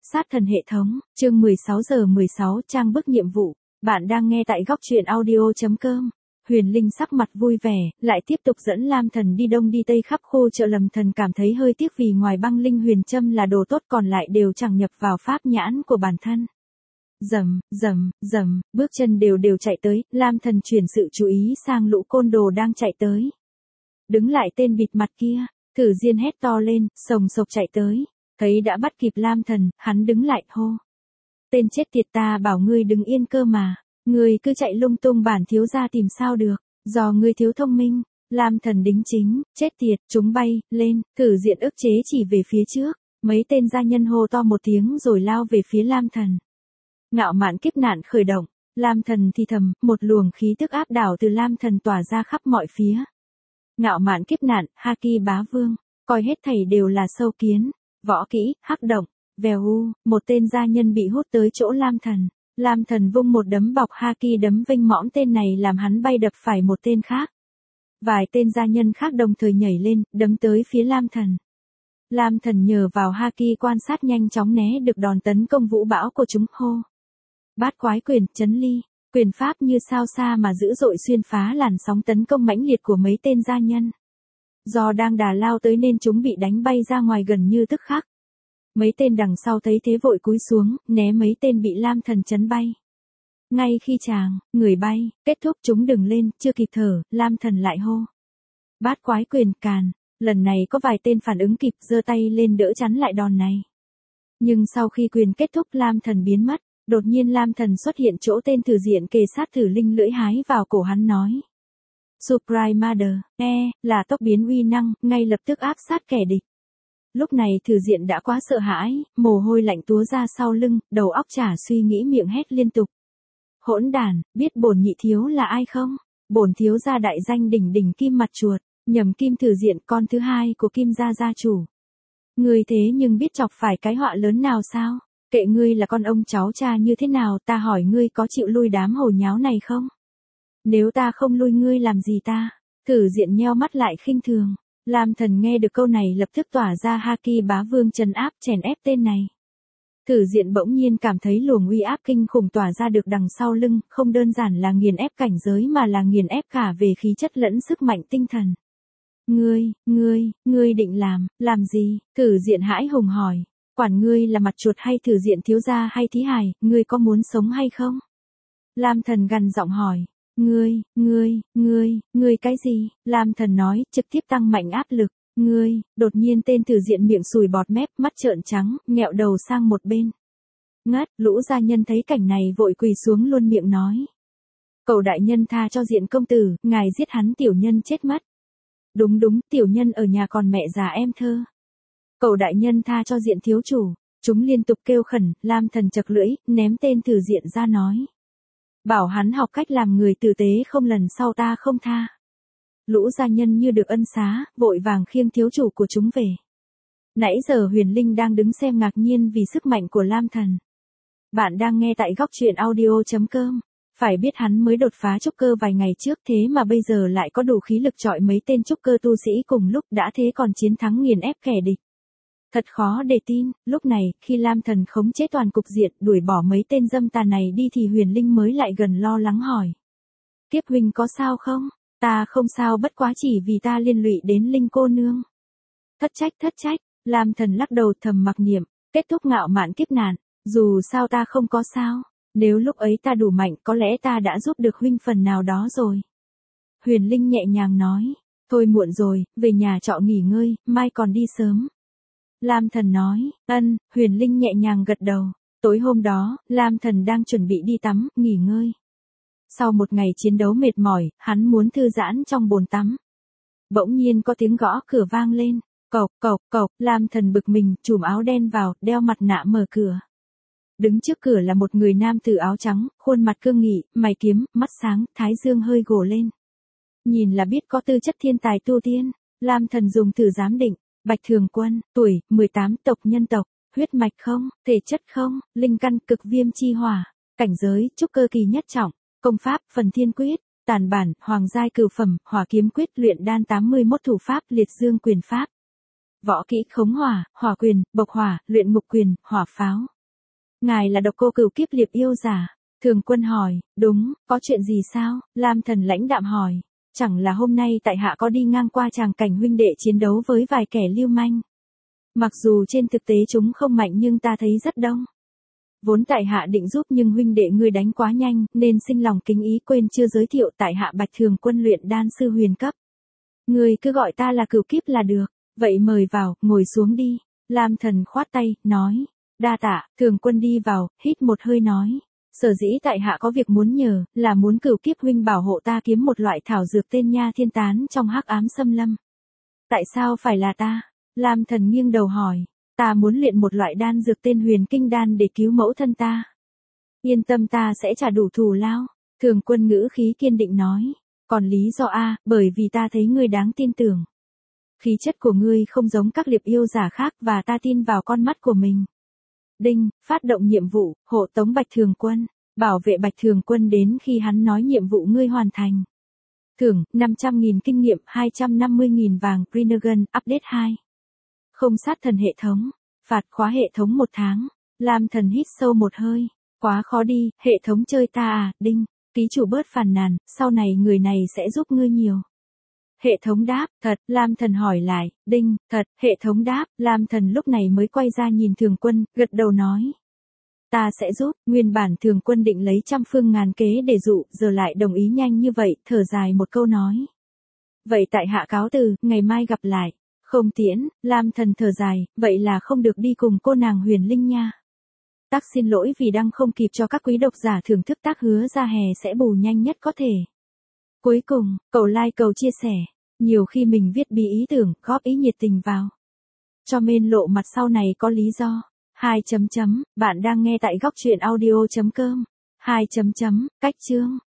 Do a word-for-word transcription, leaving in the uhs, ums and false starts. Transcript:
Sát thần hệ thống, chương mười sáu giờ mười sáu trang bức nhiệm vụ. Bạn đang nghe tại góc truyện audio.com. Huyền Linh sắc mặt vui vẻ, lại tiếp tục dẫn Lam Thần đi đông đi tây khắp khu chợ. Lâm Thần cảm thấy hơi tiếc vì ngoài băng linh huyền châm là đồ tốt còn lại đều chẳng nhập vào pháp nhãn của bản thân. Rầm, rầm, rầm, bước chân đều đều chạy tới, Lam Thần chuyển sự chú ý sang lũ côn đồ đang chạy tới. Đứng lại tên bịt mặt kia, Thử Diên hét to lên, sồng sộc chạy tới. Thấy đã bắt kịp Lam Thần, hắn đứng lại hô. Tên chết tiệt, ta bảo ngươi đứng yên cơ mà. Ngươi cứ chạy lung tung, bản thiếu gia tìm sao được, do ngươi thiếu thông minh. Lam Thần đính chính, chết tiệt, chúng bay, lên, Thử Diện ức chế chỉ về phía trước. Mấy tên gia nhân hô to một tiếng rồi lao về phía Lam Thần. Ngạo mạn kiếp nạn khởi động, Lam Thần thì thầm, một luồng khí tức áp đảo từ Lam Thần tỏa ra khắp mọi phía. Ngạo mạn kiếp nạn, Haki bá vương, coi hết thảy đều là sâu kiến. Võ kỹ, hắc động, vèo u, một tên gia nhân bị hút tới chỗ Lam Thần. Lam Thần vung một đấm bọc Haki đấm vinh mõm tên này làm hắn bay đập phải một tên khác. Vài tên gia nhân khác đồng thời nhảy lên, đấm tới phía Lam Thần. Lam Thần nhờ vào Haki quan sát nhanh chóng né được đòn tấn công vũ bão của chúng, hô. Bát quái quyền, chấn ly, quyền pháp như sao xa mà dữ dội xuyên phá làn sóng tấn công mãnh liệt của mấy tên gia nhân. Do đang đà lao tới nên chúng bị đánh bay ra ngoài gần như tức khắc. Mấy tên đằng sau thấy thế vội cúi xuống, né mấy tên bị Lam Thần chấn bay. Ngay khi chàng, người bay, kết thúc chúng đừng lên, chưa kịp thở, Lam Thần lại hô. Bát quái quyền, càn, lần này có vài tên phản ứng kịp, giơ tay lên đỡ chắn lại đòn này. Nhưng sau khi quyền kết thúc Lam Thần biến mất, đột nhiên Lam Thần xuất hiện chỗ tên Thử Diện kề sát Thử Linh lưỡi hái vào cổ hắn nói. Surprise Mother, e, là tốc biến uy năng, ngay lập tức áp sát kẻ địch. Lúc này Thử Diện đã quá sợ hãi, mồ hôi lạnh túa ra sau lưng, đầu óc chả suy nghĩ miệng hét liên tục. Hỗn đàn, biết bổn nhị thiếu là ai không? Bổn thiếu gia đại danh đỉnh đỉnh Kim Mặt Chuột, nhầm Kim Thử Diện, con thứ hai của Kim gia gia chủ. Ngươi thế nhưng biết chọc phải cái họa lớn nào sao? Kệ ngươi là con ông cháu cha như thế nào, ta hỏi ngươi có chịu lui đám hồ nháo này không? Nếu ta không lui ngươi làm gì ta? Thử Diện nheo mắt lại khinh thường. Lam Thần nghe được câu này lập tức tỏa ra Haki bá vương trấn áp chèn ép tên này. Thử Diện bỗng nhiên cảm thấy luồng uy áp kinh khủng tỏa ra được đằng sau lưng, không đơn giản là nghiền ép cảnh giới mà là nghiền ép cả về khí chất lẫn sức mạnh tinh thần. Ngươi, ngươi, ngươi định làm, làm gì? Thử Diện hãi hùng hỏi. Quản ngươi là Mặt Chuột hay Thử Diện thiếu gia hay thí hài, ngươi có muốn sống hay không? Lam Thần gằn giọng hỏi. Ngươi, ngươi, ngươi, ngươi cái gì? Lam Thần nói, trực tiếp tăng mạnh áp lực. Ngươi, đột nhiên tên Thử Diện miệng sùi bọt mép, mắt trợn trắng, nghẹo đầu sang một bên. Ngất, lũ gia nhân thấy cảnh này vội quỳ xuống luôn miệng nói. Cầu đại nhân tha cho Diện công tử, ngài giết hắn, tiểu nhân chết mất. Đúng đúng, tiểu nhân ở nhà còn mẹ già em thơ. Cầu đại nhân tha cho Diện thiếu chủ. Chúng liên tục kêu khẩn, Lam Thần chật lưỡi, ném tên Thử Diện ra nói. Bảo hắn học cách làm người tử tế, không lần sau ta không tha. Lũ gia nhân như được ân xá, vội vàng khiêng thiếu chủ của chúng về. Nãy giờ Huyền Linh đang đứng xem ngạc nhiên vì sức mạnh của Lam Thần. Bạn đang nghe tại góc truyện audio.com. Phải biết hắn mới đột phá trúc cơ vài ngày trước, thế mà bây giờ lại có đủ khí lực chọi mấy tên trúc cơ tu sĩ cùng lúc, đã thế còn chiến thắng nghiền ép kẻ địch. Thật khó để tin, lúc này, khi Lam Thần khống chế toàn cục diện, đuổi bỏ mấy tên dâm tà này đi thì Huyền Linh mới lại gần lo lắng hỏi. Kiếp huynh có sao không? Ta không sao, bất quá chỉ vì ta liên lụy đến Linh cô nương. Thất trách thất trách, Lam Thần lắc đầu thầm mặc niệm, kết thúc ngạo mạn kiếp nạn, dù sao ta không có sao, nếu lúc ấy ta đủ mạnh có lẽ ta đã giúp được huynh phần nào đó rồi. Huyền Linh nhẹ nhàng nói, thôi muộn rồi, về nhà trọ nghỉ ngơi, mai còn đi sớm. Lam Thần nói, ân, Huyền Linh nhẹ nhàng gật đầu. Tối hôm đó, Lam Thần đang chuẩn bị đi tắm, nghỉ ngơi. Sau một ngày chiến đấu mệt mỏi, hắn muốn thư giãn trong bồn tắm. Bỗng nhiên có tiếng gõ cửa vang lên, cộc cộc cộc, Lam Thần bực mình, trùm áo đen vào, đeo mặt nạ mở cửa. Đứng trước cửa là một người nam tử áo trắng, khuôn mặt cương nghị, mày kiếm, mắt sáng, thái dương hơi gồ lên. Nhìn là biết có tư chất thiên tài tu tiên. Lam Thần dùng thử giám định. Bạch Thường Quân, tuổi, mười tám, tộc nhân tộc, huyết mạch không, thể chất không, linh căn cực viêm chi hỏa, cảnh giới, trúc cơ kỳ nhất trọng, công pháp, phần thiên quyết, tàn bản, hoàng giai cửu phẩm, hỏa kiếm quyết, luyện đan tám mươi mốt thủ pháp, liệt dương quyền pháp. Võ kỹ khống hỏa, hỏa quyền, bộc hỏa, luyện ngục quyền, hỏa pháo. Ngài là độc cô cửu kiếp liệp yêu giả. Thường Quân hỏi, đúng, có chuyện gì sao? Lam Thần lãnh đạm hỏi, chẳng là hôm nay tại hạ có đi ngang qua tràng cảnh huynh đệ chiến đấu với vài kẻ lưu manh. Mặc dù trên thực tế chúng không mạnh nhưng ta thấy rất đông. Vốn tại hạ định giúp nhưng huynh đệ ngươi đánh quá nhanh, nên sinh lòng kính ý quên chưa giới thiệu tại hạ Bạch Thường Quân luyện đan sư huyền cấp. Ngươi cứ gọi ta là cửu kiếp là được, vậy mời vào, ngồi xuống đi. Lam Thần khoát tay, nói, đa tạ. Thường Quân đi vào, hít một hơi nói, sở dĩ tại hạ có việc muốn nhờ, là muốn cửu kiếp huynh bảo hộ ta kiếm một loại thảo dược tên nha thiên tán trong hắc ám xâm lâm. Tại sao phải là ta? Lam Thần nghiêng đầu hỏi, ta muốn luyện một loại đan dược tên huyền kinh đan để cứu mẫu thân ta. Yên tâm, ta sẽ trả đủ thù lao. Thường Quân ngữ khí kiên định nói, còn lý do a, bởi vì ta thấy ngươi đáng tin tưởng. Khí chất của ngươi không giống các liệp yêu giả khác và ta tin vào con mắt của mình. Đinh, phát động nhiệm vụ, hộ tống Bạch Thường Quân, bảo vệ Bạch Thường Quân đến khi hắn nói nhiệm vụ ngươi hoàn thành. Thưởng, năm trăm nghìn kinh nghiệm, hai trăm năm mươi nghìn vàng, Renegan, update hai. Không sát thần hệ thống, phạt khóa hệ thống một tháng. Lam Thần hít sâu một hơi, quá khó đi, hệ thống chơi ta à, đinh, ký chủ bớt phàn nàn, sau này người này sẽ giúp ngươi nhiều. Hệ thống đáp, thật. Lam Thần hỏi lại, đinh, thật. Hệ thống đáp. Lam Thần lúc này mới quay ra nhìn Thường Quân, gật đầu nói, ta sẽ giúp. Nguyên bản Thường Quân định lấy trăm phương ngàn kế để dụ, giờ lại đồng ý nhanh như vậy, thở dài một câu nói, vậy tại hạ cáo từ, ngày mai gặp lại. Không tiễn. Lam Thần thở dài, vậy là không được đi cùng cô nàng Huyền Linh nha. Tác xin lỗi vì đang không kịp cho các quý độc giả thưởng thức tác hứa ra hè sẽ bù nhanh nhất có thể. Cuối cùng, cầu like cầu chia sẻ. Nhiều khi mình viết bí ý tưởng, góp ý nhiệt tình vào. Cho men lộ mặt sau này có lý do. Hai chấm chấm, bạn đang nghe tại góc truyện audio chấm com. Hai chấm chấm, cách chương.